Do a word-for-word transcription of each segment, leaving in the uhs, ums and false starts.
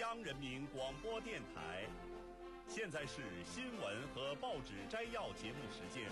央人民广播电台。现在是新闻和报纸摘要节目时间。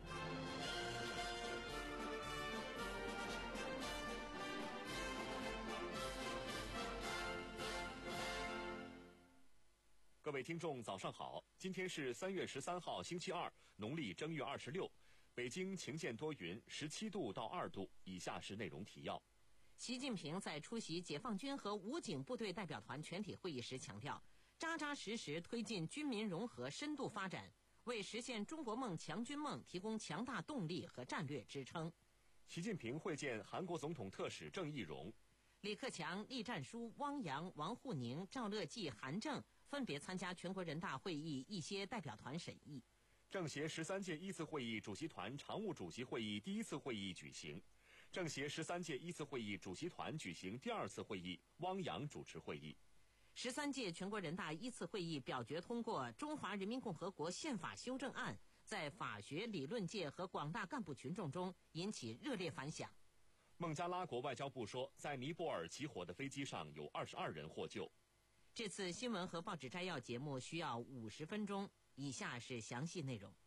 各位听众，早上好！今天是三月十三号，星期二，农历正月二十六。北京晴见多云，十七度到二度。以下是内容提要。 习近平在出席解放军和武警部队代表团全体会议时强调，扎扎实实推进军民融合深度发展，为实现中国梦、强军梦提供强大动力和战略支撑。 习近平会见韩国总统特使郑义溶。 李克强、栗战书、汪洋、王沪宁、赵乐际、韩正分别参加全国人大会议一些代表团审议。 政协十三届一次会议主席团常务主席会议第一次会议举行，政协十三届一次会议主席团举行第二次会议，汪洋主持会议。 十三届全国人大一次会议表决通过《中华人民共和国宪法修正案》，在法学理论界和广大干部群众中引起热烈反响。 孟加拉国外交部说，在尼泊尔起火的飞机上有二十二人获救。 这次新闻和报纸摘要节目需要五十分钟，以下是详细内容。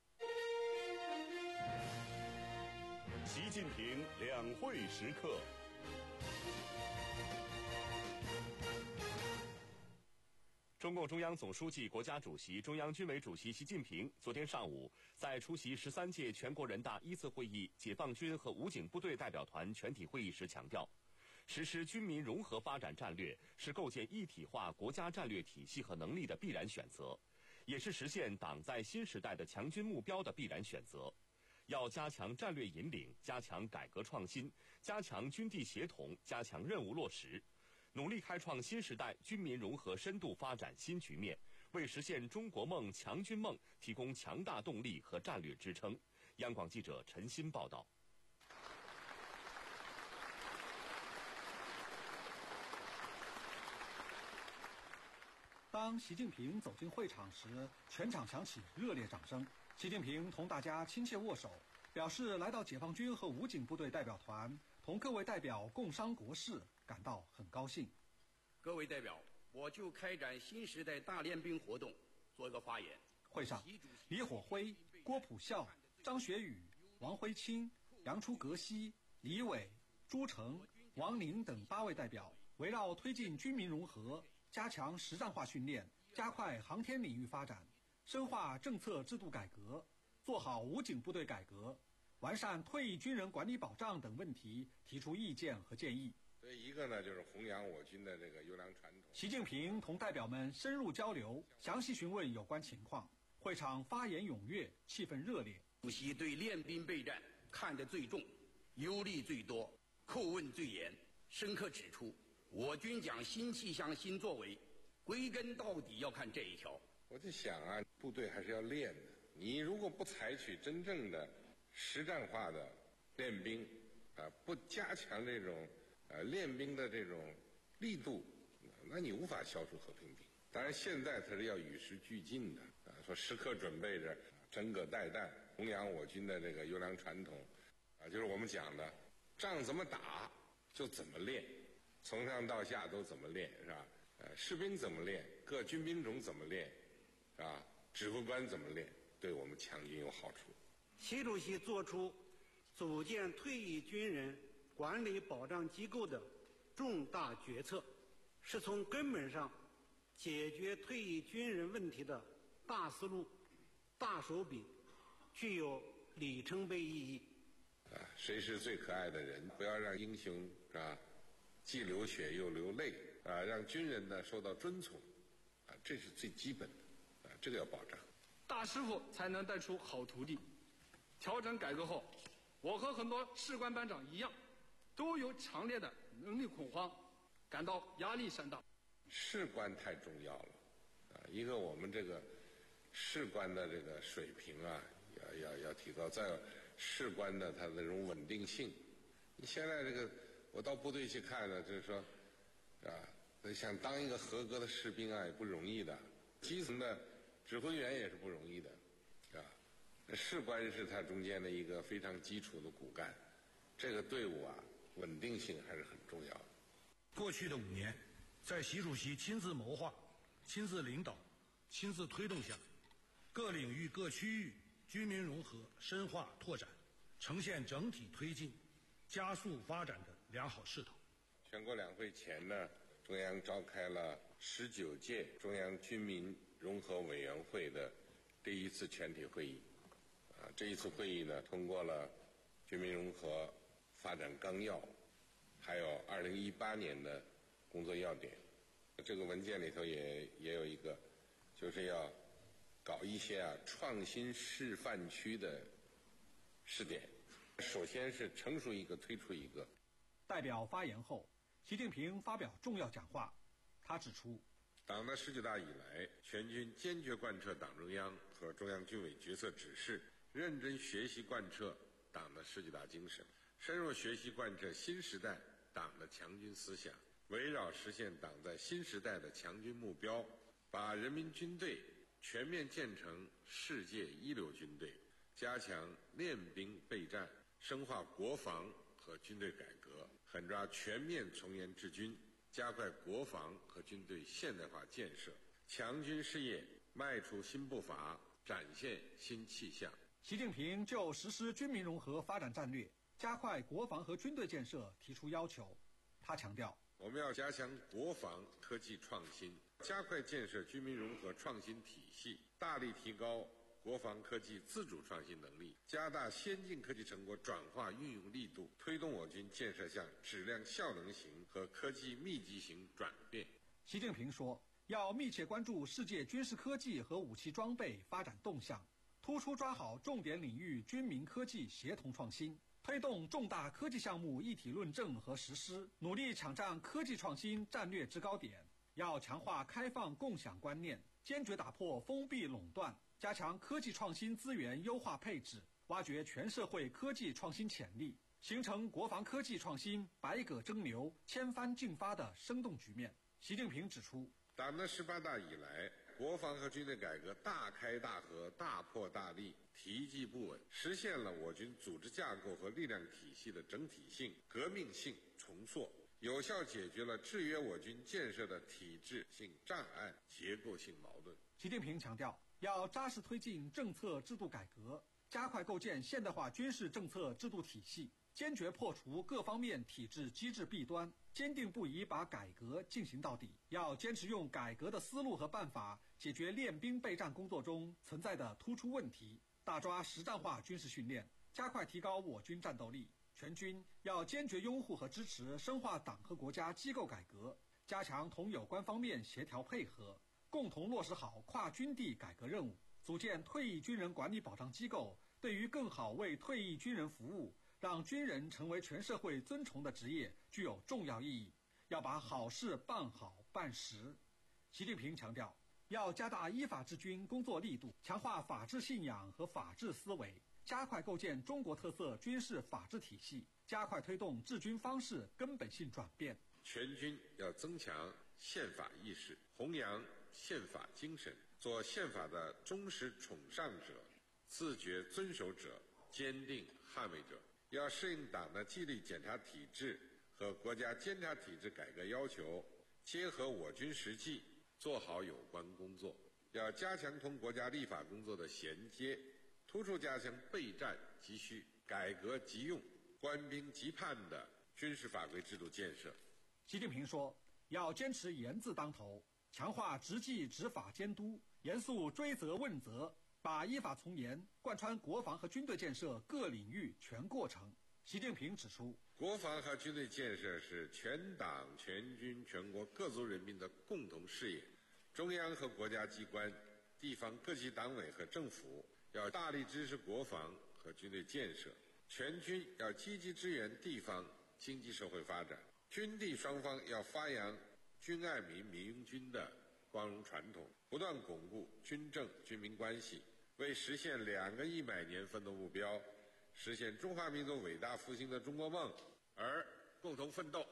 习近平两会时刻。中共中央总书记、国家主席、中央军委主席习近平昨天上午在出席十三届全国人大一次会议解放军和武警部队代表团全体会议时强调，实施军民融合发展战略是构建一体化国家战略体系和能力的必然选择，也是实现党在新时代的强军目标的必然选择。要加强战略引领，加强改革创新，加强军地协同，加强任务落实，努力开创新时代军民融合深度发展新局面，为实现中国梦、强军梦提供强大动力和战略支撑。央广记者陈鑫报道。 当习近平走进会场时，全场响起热烈掌声。习近平同大家亲切握手，表示来到解放军和武警部队代表团，同各位代表共商国事，感到很高兴。 各位代表，我就开展新时代大练兵活动做一个发言。 会上，李火辉、郭普孝、张学宇、王辉清、杨出格西、李伟、朱成、王宁等八位代表，围绕推进军民融合、加强实战化训练、加快航天领域发展、深化政策制度改革、做好武警部队改革、完善退役军人管理保障等问题提出意见和建议。 所以一个呢，就是弘扬我军的这个优良传统。 习近平同代表们深入交流，详细询问有关情况。会场发言踊跃，气氛热烈。 主席对练兵备战看得最重，忧虑最多，叩问最严，深刻指出，我军讲新气象、新作为，归根到底要看这一条。 我就想啊，部队还是要练的。你如果不采取真正的实战化的练兵，啊，不加强这种呃练兵的这种力度，那你无法消除和平兵。当然，现在它是要与时俱进的啊，说时刻准备着整葛待旦，弘扬我军的这个优良传统啊，就是我们讲的，仗怎么打就怎么练，从上到下都怎么练，是吧？呃，士兵怎么练，各军兵种怎么练，是吧？指挥官怎么练，对我们强军有好处。 习主席作出组建退役军人管理保障机构的重大决策，是从根本上解决退役军人问题的大思路、大手笔，具有里程碑意义。 啊，谁是最可爱的人？不要让英雄是吧，既流血又流泪啊！让军人呢受到尊崇啊，这是最基本的啊，这个要保障。 大师傅才能带出好徒弟。调整改革后，我和很多士官班长一样，都有强烈的能力恐慌，感到压力山大。 士官太重要了啊！一个我们这个士官的这个水平啊，要要要提高。再有士官的他的这种稳定性。你现在这个，我到部队去看呢，就是说，啊，想当一个合格的士兵啊，也不容易的。基层的指挥员也是不容易的，啊。士官是他中间的一个非常基础的骨干，这个队伍啊，稳定性还是很重要的。 过去的五年， 在习主席亲自谋划、亲自领导、亲自推动下，各领域各区域军民融合深化拓展，呈现整体推进、加速发展的良好势头。 全国两会前呢，中央召开了十九届中央军民融合委员会的第一次全体会议。啊，这一次会议呢，通过了军民融合发展纲要，还有二零一八年的工作要点。这个文件里头也也有一个，就是要搞一些啊创新示范区的试点。首先是成熟一个，推出一个。 代表发言后，习近平发表重要讲话。他指出， 党的十九大以来，全军坚决贯彻党中央和中央军委决策指示，认真学习贯彻党的十九大精神，深入学习贯彻新时代党的强军思想，围绕实现党在新时代的强军目标，把人民军队全面建成世界一流军队，加强练兵备战，深化国防和军队改革，狠抓全面从严治军，加快国防和军队现代化建设，强军事业迈出新步伐，展现新气象。 习近平就实施军民融合发展战略，加快国防和军队建设提出要求。他强调， 我们要加强国防科技创新，加快建设军民融合创新体系，大力提高国防科技自主创新能力，加大先进科技成果转化运用力度，推动我军建设向质量效能型和科技密集型转变。 习近平说，要密切关注世界军事科技和武器装备发展动向，突出抓好重点领域军民科技协同创新，推动重大科技项目一体论证和实施，努力抢占科技创新战略制高点。要强化开放共享观念，坚决打破封闭垄断，加强科技创新资源优化配置，挖掘全社会科技创新潜力，形成国防科技创新百舸争流、千帆竞发的生动局面。习近平指出， 党的十八大以来，国防和军队改革大开大合、大破大立，提迹不稳，实现了我军组织架构和力量体系的整体性、革命性重塑，有效解决了制约我军建设的体制性障碍、结构性矛盾。 习近平强调，要扎实推进政策制度改革，加快构建现代化军事政策制度体系，坚决破除各方面体制机制弊端，坚定不移把改革进行到底。要坚持用改革的思路和办法解决练兵备战工作中存在的突出问题，大抓实战化军事训练，加快提高我军战斗力。全军要坚决拥护和支持深化党和国家机构改革，加强同有关方面协调配合，共同落实好跨军地改革任务，组建退役军人管理保障机构，对于更好为退役军人服务，让军人成为全社会尊崇的职业具有重要意义。要把好事办好办实。习近平强调，要加大依法治军工作力度，强化法治信仰和法治思维，加快构建中国特色军事法治体系，加快推动治军方式根本性转变。 全军要增强宪法意识，弘扬宪法精神，做宪法的忠实崇尚者、自觉遵守者、坚定捍卫者。要适应党的纪律检查体制和国家监察体制改革要求，结合我军实际，做好有关工作。要加强同国家立法工作的衔接，突出加强备战急需、改革急用、官兵急盼的军事法规制度建设。 习近平说，要坚持严字当头，强化执纪执法监督，严肃追责问责，把依法从严贯穿国防和军队建设各领域全过程。习近平指出， 国防和军队建设是全党全军全国各族人民的共同事业，中央和国家机关、地方各级党委和政府要大力支持国防和军队建设，全军要积极支援地方经济社会发展，军地双方要发扬军爱民、民拥军的光荣传统，不断巩固军政军民关系，为实现两个一百年奋斗目标，实现中华民族伟大复兴的中国梦而共同奋斗。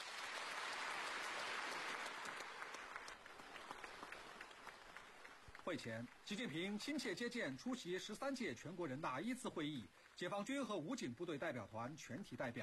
会前，习近平亲切接见出席十三届全国人大一次会议解放军和武警部队代表团全体代表，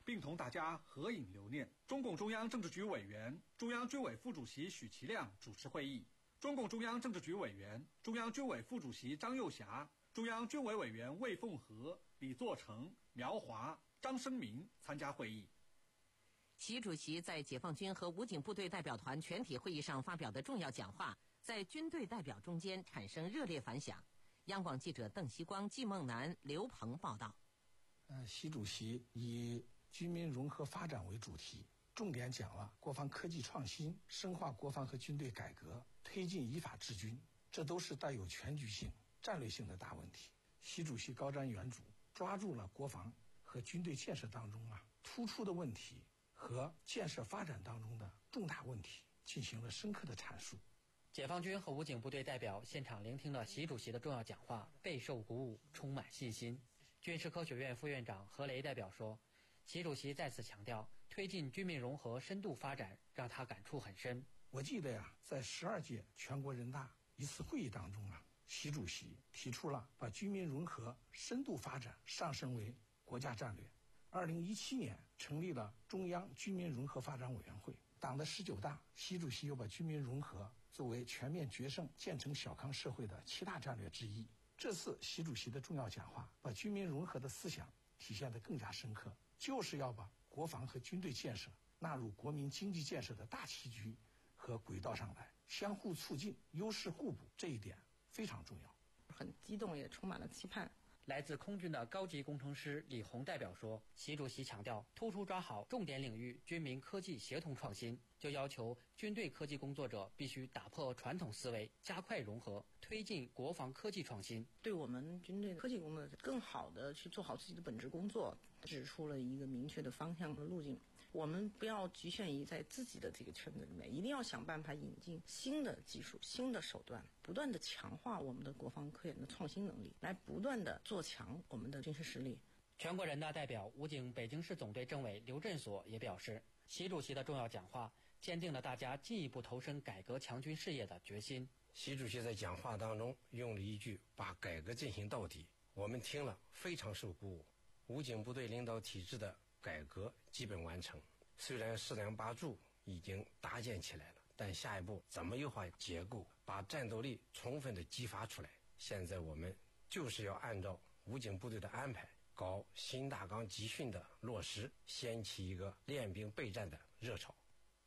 并同大家合影留念。中共中央政治局委员、中央军委副主席许其亮主持会议，中共中央政治局委员、中央军委副主席张又侠、中央军委委员魏凤和、李作成、苗华、张生民参加会议。 习主席在解放军和武警部队代表团全体会议上发表的重要讲话，在军队代表中间产生热烈反响。央广记者邓锡光、季梦楠、刘鹏报道。 呃，习主席以军民融合发展为主题，重点讲了国防科技创新、深化国防和军队改革、推进依法治军，这都是带有全局性、战略性的大问题。习主席高瞻远瞩，抓住了国防和军队建设当中啊突出的问题和建设发展当中的重大问题，进行了深刻的阐述。 解放军和武警部队代表现场聆听了习主席的重要讲话，备受鼓舞，充满信心。军事科学院副院长何雷代表说，习主席再次强调推进军民融合深度发展，让他感触很深。 我记得呀，在十二届全国人大一次会议当中啊，习主席提出了把军民融合深度发展上升为国家战略。二零一七年成立了中央军民融合发展委员会。党的十九大，习主席又把军民融合作为全面决胜建成小康社会的七大战略之一。这次习主席的重要讲话，把军民融合的思想体现得更加深刻，就是要把国防和军队建设纳入国民经济建设的大棋局和轨道上来，相互促进，优势互补，这一点非常重要。 很激动，也充满了期盼。 来自空军的高级工程师李红代表说，习主席强调突出抓好重点领域军民科技协同创新，就要求军队科技工作者必须打破传统思维，加快融合，推进国防科技创新， 对我们军队的科技工作者更好的去做好自己的本职工作指出了一个明确的方向和路径。我们不要局限于在自己的这个圈子里面，一定要想办法引进新的技术、新的手段，不断的强化我们的国防科研的创新能力，来不断的做强我们的军事实力。 全国人大代表、武警北京市总队政委刘振所也表示，习主席的重要讲话坚定了大家进一步投身改革强军事业的决心。 习主席在讲话当中用了一句“把改革进行到底”，我们听了非常受鼓舞。武警部队领导体制的改革基本完成，虽然四梁八柱已经搭建起来了，但下一步怎么优化结构，把战斗力充分的激发出来，现在我们就是要按照武警部队的安排，搞新大纲集训的落实，掀起一个练兵备战的热潮。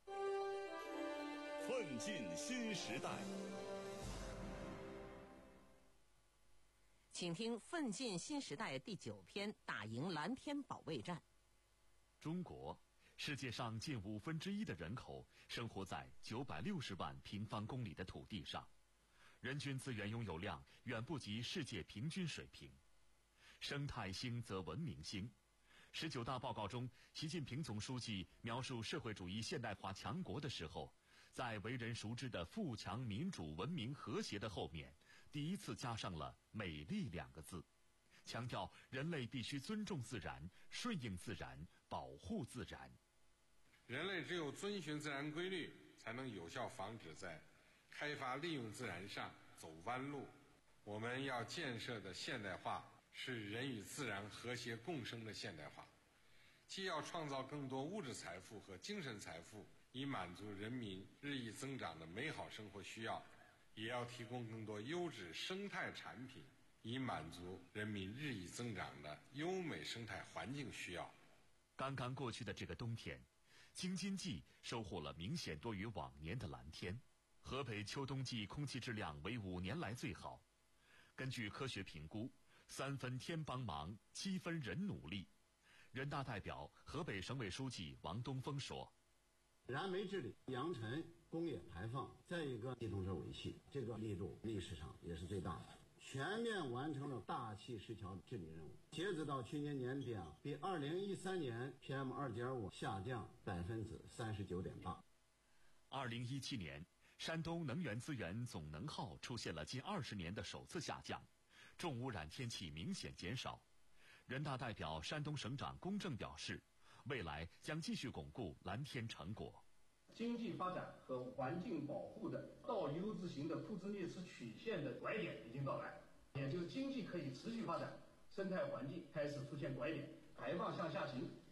奋进新时代， 请听《奋进新时代》第九篇：打赢蓝天保卫战。 中国，世界上近五分之一的人口生活在九百六十万平方公里的土地上，人均资源拥有量远不及世界平均水平。生态兴则文明兴。十九大报告中，习近平总书记描述社会主义现代化强国的时候，在为人熟知的富强、民主、文明、和谐的后面，第一次加上了美丽两个字，强调人类必须尊重自然、顺应自然、保护自然。 人类只有遵循自然规律，才能有效防止在开发利用自然上走弯路。我们要建设的现代化是人与自然和谐共生的现代化，既要创造更多物质财富和精神财富，以满足人民日益增长的美好生活需要，也要提供更多优质生态产品，以满足人民日益增长的优美生态环境需要。 刚刚过去的这个冬天，京津冀收获了明显多于往年的蓝天，河北秋冬季空气质量为五年来最好。根据科学评估，三分天帮忙，七分人努力。人大代表、河北省委书记王东峰说：“ 燃煤治理、扬尘、工业排放，再一个机动车尾气，这个力度历史上也是最大的。”全面完成了大气十条治理任务。截止到去年年底啊，比二零一三年 P M 二点五 下降百分之三十九点八。 二零一七年，山东能源资源总能耗出现了近二十年的首次下降，重污染天气明显减少。人大代表、山东省长龚正表示，未来将继续巩固蓝天成果。 经济发展和环境保护的倒 U 字形的库兹涅茨曲线的拐点已经到来，也就是经济可以持续发展，生态环境开始出现拐点，排放向下行，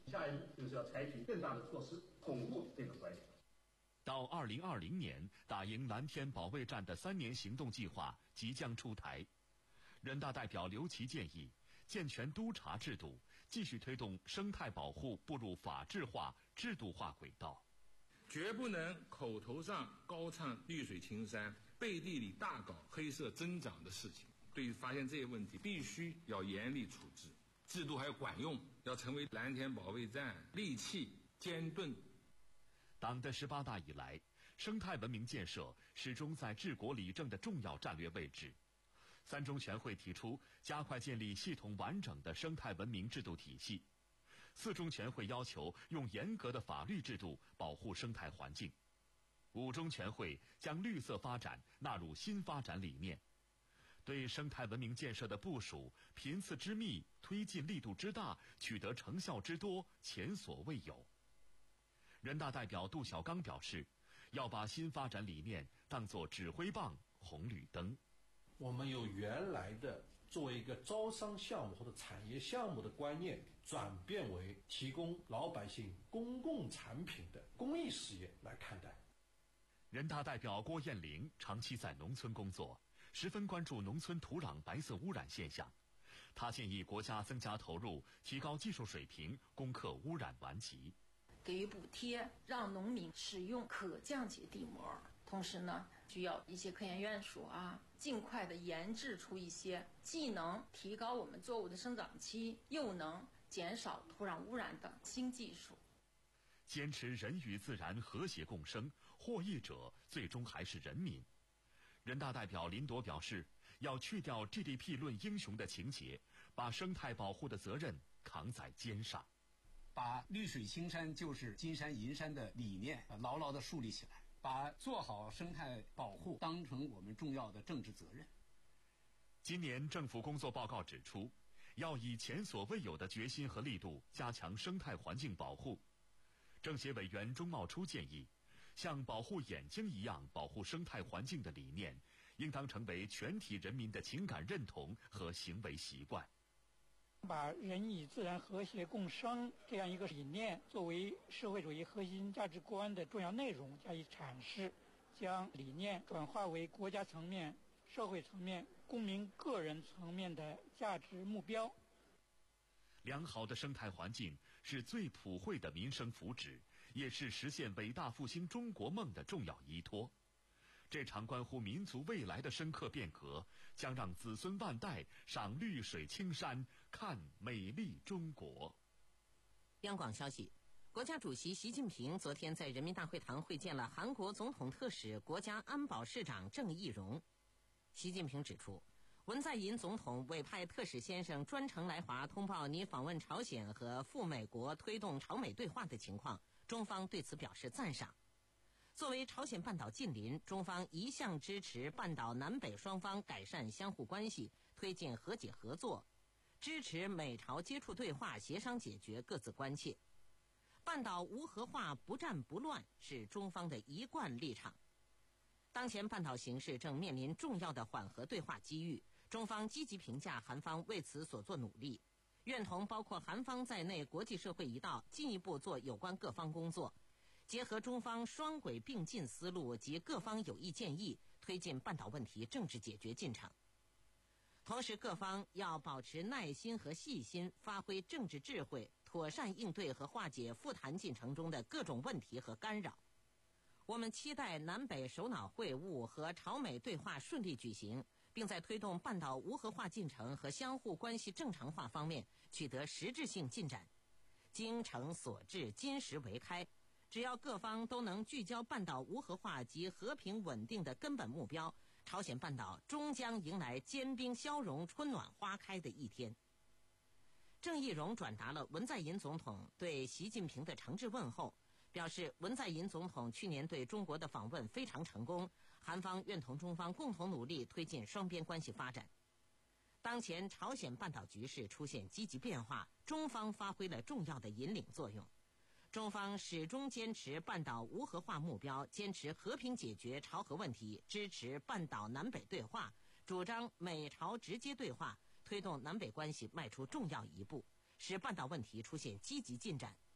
下一步就是要采取更大的措施巩固这个观点。 到二零二零年，打赢蓝天保卫战的三年行动计划即将出台。人大代表刘琦建议，健全督查制度，继续推动生态保护步入法治化、制度化轨道。 绝不能口头上高唱绿水青山，背地里大搞黑色增长的事情。对于发现这些问题，必须要严厉处置，制度还要管用，要成为蓝天保卫战利器、尖盾。 党的十八大以来，生态文明建设始终在治国理政的重要战略位置。三中全会提出加快建立系统完整的生态文明制度体系。四中全会要求用严格的法律制度保护生态环境。五中全会将绿色发展纳入新发展理念。对生态文明建设的部署频次之密，推进力度之大，取得成效之多，前所未有。人大代表杜小刚表示，要把新发展理念当作指挥棒、红绿灯。 我们由原来的作为一个招商项目或者产业项目的观念，转变为提供老百姓公共产品的公益事业来看待。 人大代表郭艳玲长期在农村工作，十分关注农村土壤白色污染现象。他建议国家增加投入，提高技术水平，攻克污染顽疾。 给予补贴，让农民使用可降解地膜。同时呢，需要一些科研院所啊，尽快的研制出一些既能提高我们作物的生长期，又能减少土壤污染的新技术。 坚持人与自然和谐共生，获益者最终还是人民。人大代表林铎表示，要去掉 G D P 论英雄的情节，把生态保护的责任扛在肩上， 把绿水青山就是金山银山的理念牢牢地树立起来，把做好生态保护当成我们重要的政治责任。 今年政府工作报告指出，要以前所未有的决心和力度加强生态环境保护。政协委员钟茂初建议，像保护眼睛一样保护生态环境的理念，应当成为全体人民的情感认同和行为习惯。 把人与自然和谐共生这样一个理念作为社会主义核心价值观的重要内容加以阐释，将理念转化为国家层面、社会层面、公民个人层面的价值目标。 良好的生态环境是最普惠的民生福祉，也是实现伟大复兴中国梦的重要依托。这场关乎民族未来的深刻变革，将让子孙万代赏绿水青山，看美丽中国。 央广消息，国家主席习近平昨天在人民大会堂会见了韩国总统特使、国家安保市长郑义溶。习近平指出，文在寅总统委派特使先生专程来华通报你访问朝鲜和赴美国推动朝美对话的情况，中方对此表示赞赏。作为朝鲜半岛近邻，中方一向支持半岛南北双方改善相互关系，推进和解合作，支持美朝接触对话，协商解决各自关切。半岛无核化、不战不乱是中方的一贯立场。当前半岛形势正面临重要的缓和对话机遇，中方积极评价韩方为此所做努力，愿同包括韩方在内国际社会一道进一步做有关各方工作，结合中方双轨并进思路及各方有益建议，推进半岛问题政治解决进程。同时，各方要保持耐心和细心，发挥政治智慧，妥善应对和化解复谈进程中的各种问题和干扰。我们期待南北首脑会晤和朝美对话顺利举行，并在推动半岛无核化进程和相互关系正常化方面取得实质性进展。精诚所至，金石为开。只要各方都能聚焦半岛无核化及和平稳定的根本目标，朝鲜半岛终将迎来坚冰消融、春暖花开的一天。郑义溶转达了文在寅总统对习近平的诚挚问候，表示文在寅总统去年对中国的访问非常成功，韩方愿同中方共同努力推进双边关系发展。当前朝鲜半岛局势出现积极变化，中方发挥了重要的引领作用。中方始终坚持半岛无核化目标，坚持和平解决朝核问题，支持半岛南北对话，主张美朝直接对话，推动南北关系迈出重要一步，使半岛问题出现积极进展。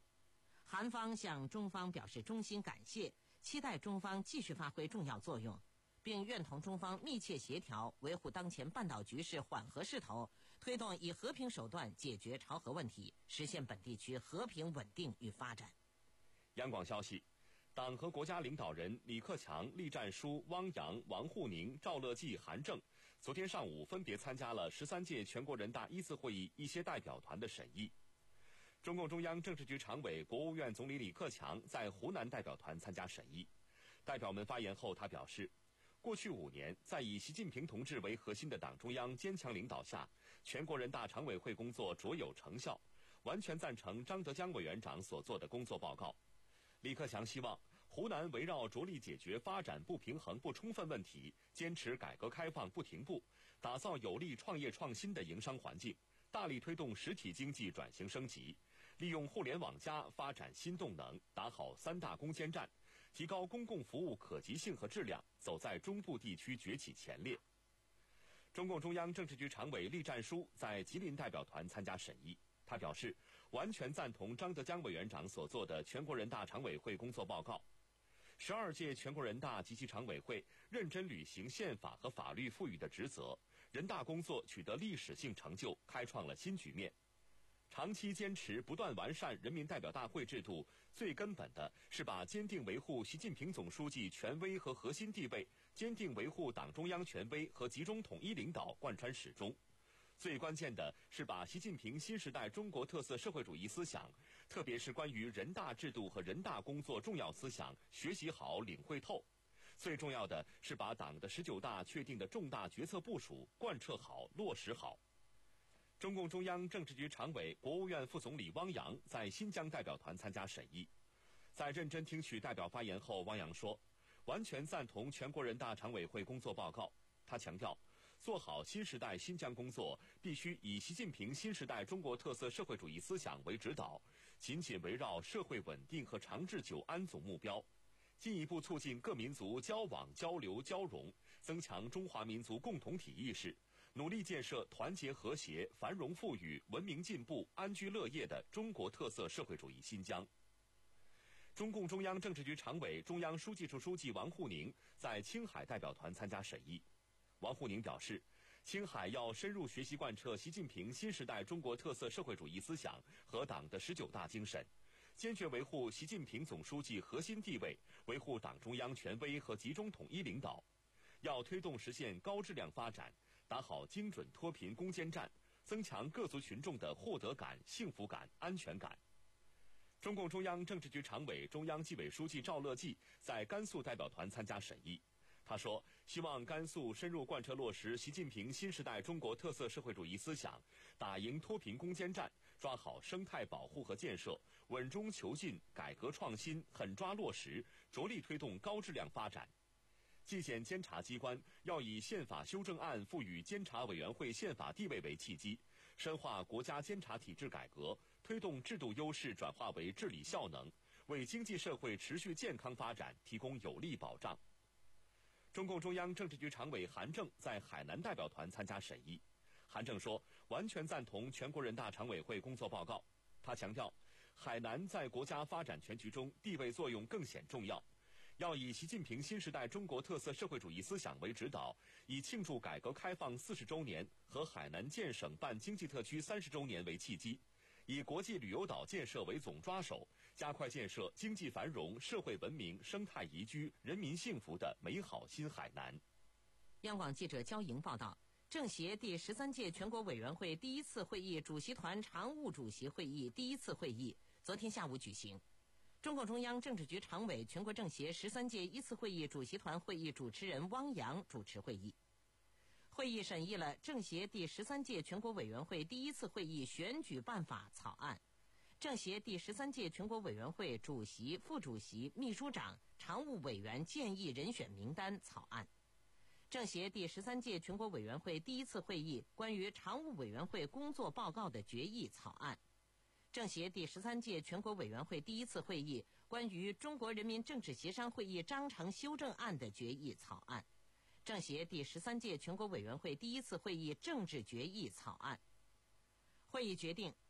韩方向中方表示衷心感谢，期待中方继续发挥重要作用，并愿同中方密切协调，维护当前半岛局势缓和势头，推动以和平手段解决朝核问题，实现本地区和平稳定与发展。 央广消息，党和国家领导人李克强、栗战书、汪洋、王沪宁、赵乐际、韩正昨天上午分别参加了十三届全国人大一次会议一些代表团的审议。中共中央政治局常委、国务院总理李克强在湖南代表团参加审议。代表们发言后，他表示，过去五年，在以习近平同志为核心的党中央坚强领导下，全国人大常委会工作卓有成效，完全赞成张德江委员长所做的工作报告。李克强希望湖南围绕着力解决发展不平衡不充分问题，坚持改革开放不停步，打造有利创业创新的营商环境，大力推动实体经济转型升级，利用互联网加发展新动能，打好三大攻坚战，提高公共服务可及性和质量，走在中部地区崛起前列。中共中央政治局常委栗战书在吉林代表团参加审议，他表示，完全赞同张德江委员长所做的全国人大常委会工作报告。十二届全国人大及其常委会认真履行宪法和法律赋予的职责，人大工作取得历史性成就，开创了新局面。长期坚持不断完善人民代表大会制度，最根本的是把坚定维护习近平总书记权威和核心地位，坚定维护党中央权威和集中统一领导贯穿始终。最关键的是把习近平新时代中国特色社会主义思想，特别是关于人大制度和人大工作重要思想学习好、领会透。最重要的是把党的十九大确定的重大决策部署贯彻好、落实好。中共中央政治局常委、国务院副总理汪洋在新疆代表团参加审议。在认真听取代表发言后，汪洋说，完全赞同全国人大常委会工作报告。他强调，做好新时代新疆工作，必须以习近平新时代中国特色社会主义思想为指导，紧紧围绕社会稳定和长治久安总目标，进一步促进各民族交往、交流、交融，增强中华民族共同体意识，努力建设团结和谐、繁荣富裕、文明进步、安居乐业的中国特色社会主义新疆。中共中央政治局常委、中央书记处书记王沪宁在青海代表团参加审议。王沪宁表示，青海要深入学习贯彻习近平新时代中国特色社会主义思想和党的十九大精神，坚决维护习近平总书记核心地位，维护党中央权威和集中统一领导，要推动实现高质量发展，打好精准脱贫攻坚战，增强各族群众的获得感、幸福感、安全感。中共中央政治局常委、中央纪委书记赵乐际在甘肃代表团参加审议。他说，希望甘肃深入贯彻落实习近平新时代中国特色社会主义思想，打赢脱贫攻坚战，抓好生态保护和建设，稳中求进，改革创新，狠抓落实，着力推动高质量发展。纪检监察机关要以宪法修正案赋予监察委员会宪法地位为契机，深化国家监察体制改革，推动制度优势转化为治理效能，为经济社会持续健康发展提供有力保障。中共中央政治局常委韩正在海南代表团参加审议。韩正说，完全赞同全国人大常委会工作报告。他强调，海南在国家发展全局中地位作用更显重要，要以习近平新时代中国特色社会主义思想为指导，以庆祝改革开放四十周年和海南建省办经济特区三十周年为契机，以国际旅游岛建设为总抓手，加快建设经济繁荣、社会文明、生态宜居、人民幸福的美好新海南。 央广记者焦莹报道，政协第十三届全国委员会第一次会议主席团常务主席会议第一次会议昨天下午举行。中共中央政治局常委、全国政协十三届一次会议主席团会议主持人汪洋主持会议。会议审议了政协第十三届全国委员会第一次会议选举办法草案、政协第十三届全国委员会主席、副主席、秘书长、常务委员建议人选名单草案、政协第十三届全国委员会第一次会议关于常务委员会工作报告的决议草案、政协第十三届全国委员会第一次会议关于中国人民政治协商会议章程修正案的决议草案、政协第十三届全国委员会第一次会议政治决议草案。会议决定，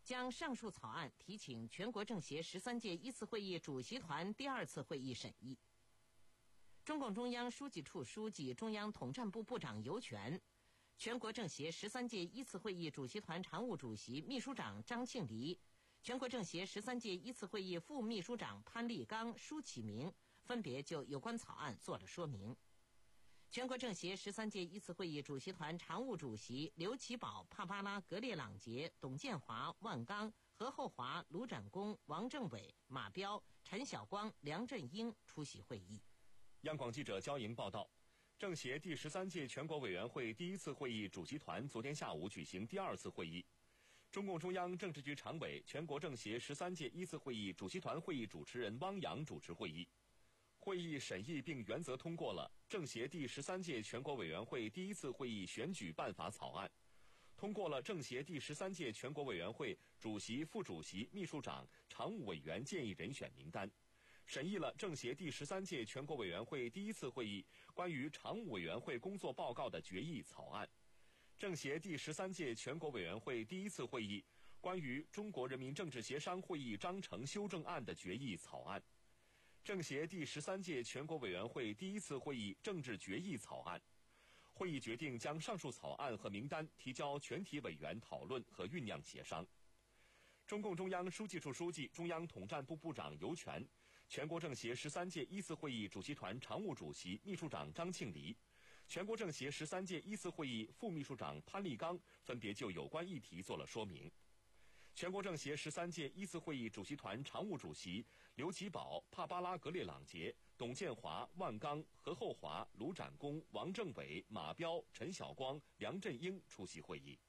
将上述草案提请全国政协十三届一次会议主席团第二次会议审议。中共中央书记处书记、中央统战部部长尤权，全国政协十三届一次会议主席团常务主席、秘书长张庆黎，全国政协十三届一次会议副秘书长潘立刚、舒启明分别就有关草案做了说明。全国政协十三届一次会议主席团常务主席刘奇葆、帕巴拉·格列朗杰、董建华、万钢、何厚华、卢展公、王政委、马彪、陈晓光、梁振英出席会议。 央广记者焦莹报道，政协第十三届全国委员会第一次会议主席团昨天下午举行第二次会议。中共中央政治局常委、全国政协十三届一次会议主席团会议主持人汪洋主持会议。会议审议并原则通过了政协第十三届全国委员会第一次会议选举办法草案，通过了政协第十三届全国委员会主席、副主席、秘书长、常务委员建议人选名单，审议了政协第十三届全国委员会第一次会议关于常务委员会工作报告的决议草案，政协第十三届全国委员会第一次会议关于中国人民政治协商会议章程修正案的决议草案，政协第十三届全国委员会第一次会议政治决议草案。会议决定将上述草案和名单提交全体委员讨论和酝酿协商。中共中央书记处书记、中央统战部部长尤权，全国政协十三届一次会议主席团常务主席、秘书长张庆黎，全国政协十三届一次会议副秘书长潘立刚分别就有关议题做了说明。全国政协十三届一次会议主席团常务主席刘奇葆、帕巴拉·格列朗杰、董建华、万钢、何厚华、卢展公、王政委、马彪、陈晓光、梁振英出席会议。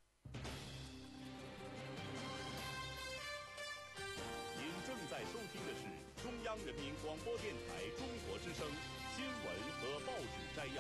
您正在收听的是中央人民广播电台中国之声新闻和报纸摘要。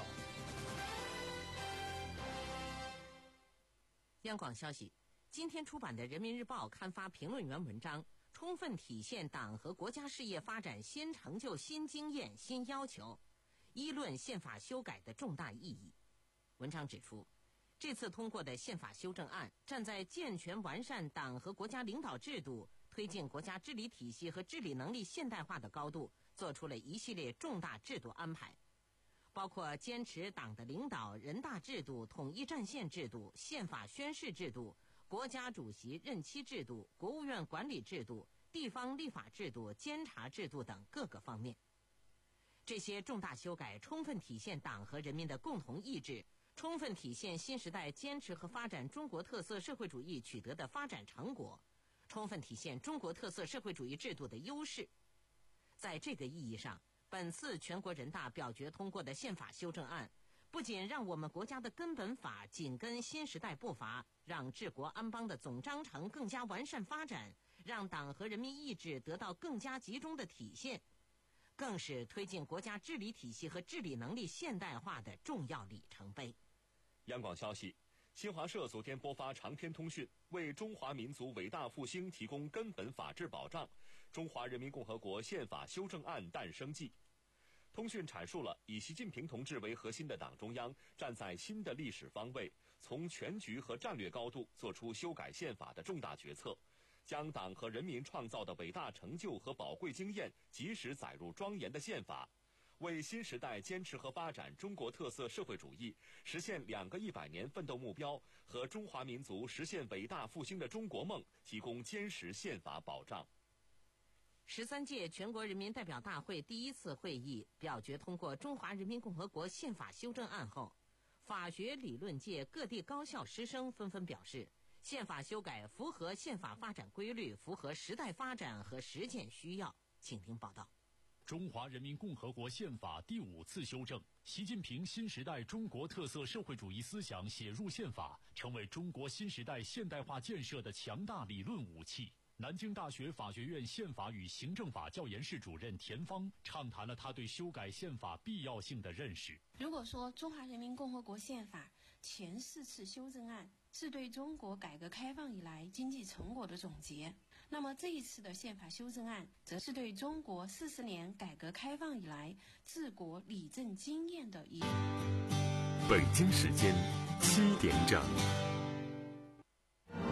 央广消息，今天出版的《人民日报》刊发评论员文章，充分体现党和国家事业发展新成就、新经验、新要求，议论宪法修改的重大意义。文章指出，这次通过的宪法修正案站在健全完善党和国家领导制度、推进国家治理体系和治理能力现代化的高度，做出了一系列重大制度安排，包括坚持党的领导人大制度、统一战线制度、宪法宣誓制度、国家主席任期制度、国务院管理制度、地方立法制度、监察制度等各个方面。这些重大修改充分体现党和人民的共同意志，充分体现新时代坚持和发展中国特色社会主义取得的发展成果，充分体现中国特色社会主义制度的优势。在这个意义上，本次全国人大表决通过的宪法修正案，不仅让我们国家的根本法紧跟新时代步伐，让治国安邦的总章程更加完善发展，让党和人民意志得到更加集中的体现，更是推进国家治理体系和治理能力现代化的重要里程碑。 央广消息，新华社昨天播发长篇通讯，为中华民族伟大复兴提供根本法治保障，中华人民共和国宪法修正案诞生记。通讯阐述了以习近平同志为核心的党中央站在新的历史方位，从全局和战略高度做出修改宪法的重大决策，将党和人民创造的伟大成就和宝贵经验及时载入庄严的宪法，为新时代坚持和发展中国特色社会主义、实现两个一百年奋斗目标和中华民族实现伟大复兴的中国梦提供坚实宪法保障。 十三届全国人民代表大会第一次会议表决通过《中华人民共和国宪法修正案》后，法学理论界各地高校师生纷纷表示，宪法修改符合宪法发展规律，符合时代发展和实践需要。请听报道。 中华人民共和国宪法第五次修正，习近平新时代中国特色社会主义思想写入宪法，成为中国新时代现代化建设的强大理论武器。南京大学法学院宪法与行政法教研室主任田芳畅谈了他对修改宪法必要性的认识。 如果说中华人民共和国宪法前四次修正案是对中国改革开放以来经济成果的总结，那么这一次的宪法修正案则是对中国四十年改革开放以来治国理政经验的一。 北京时间七点整。